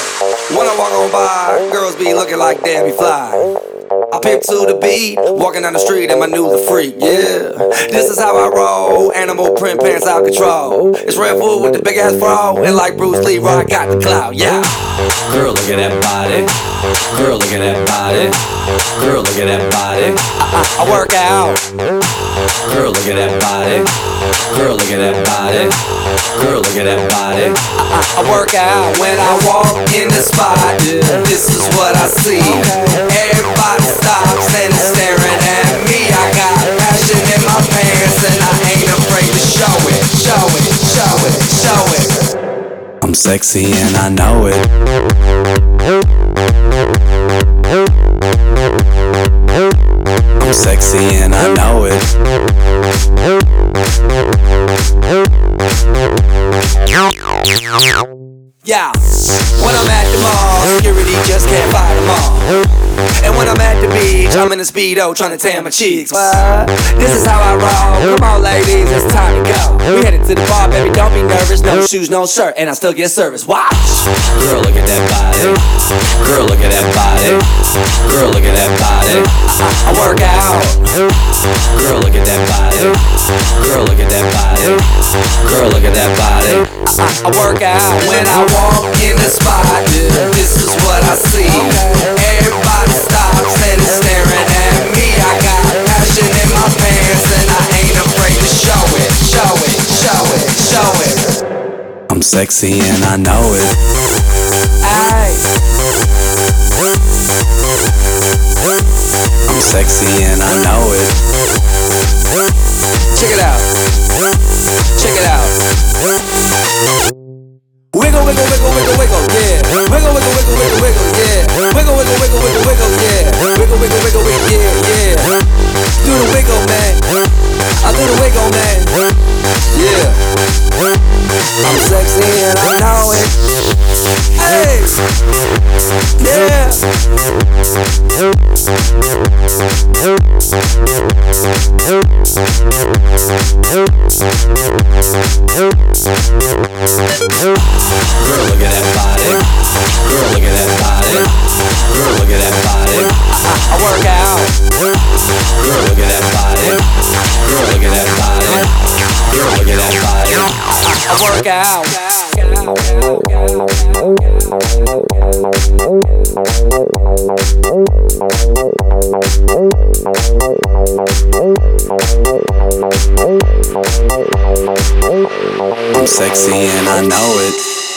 When I walk on by, girls be looking like Debbie Fly. I pimp to the beat, walking down the street and my new the freak, yeah. This is how I roll, animal print pants out control. It's Red Food with the big ass fro, and like Bruce Lee, I got the clout, yeah. Girl, look at that body. Girl, look at that body. Girl, look at that body. I work out. Girl, look at that body. Girl, look at that body. Girl, look at that body. I work out when I walk in the spot. This is what I see. Everybody stops and is staring at me. I got passion in my pants and I ain't afraid to show it. Show it, show it, show it. I'm sexy and I know it. I'm sexy and I know it. Yeah, when I'm at the mall, security just can't fight them all. And when I'm at the beach, I'm in a Speedo trying to tan my cheeks. What? This is how I roll. Come on, ladies, it's time to go. We headed to the bar, baby, don't be nervous. No shoes, no shirt, and I still get service. Watch. Girl, look at that body. Girl, look at that body. Girl, look at that body. I work out. Girl, look at that body. Girl, look at that body. Girl, look at that body. I work out when I walk in the spot. This is what I see. Everybody stops and is staring at me. I got passion in my pants and I ain't afraid to show it. Show it, show it, show it. I'm sexy and I know it. Aye. I'm sexy and I know it. Check it out. Check it out. Wiggle, wiggle, wiggle, wiggle, wiggle, yeah. Wiggle, wiggle, wiggle, wiggle, wiggle, yeah. Wiggle, wiggle, wiggle, wiggle, wiggle, yeah. Wiggle, wiggle, wiggle, wiggle, yeah, yeah. Do the wiggle, man. I do the wiggle, man. Yeah. I'm sexy and I know it. Hey. Yeah. Girl, look at that body. Girl, look at that body. Girl, look at that body. I work out. Girl, look at that body. Girl, look at that body. Girl, look at that body. I work out. I'm sexy and I know it.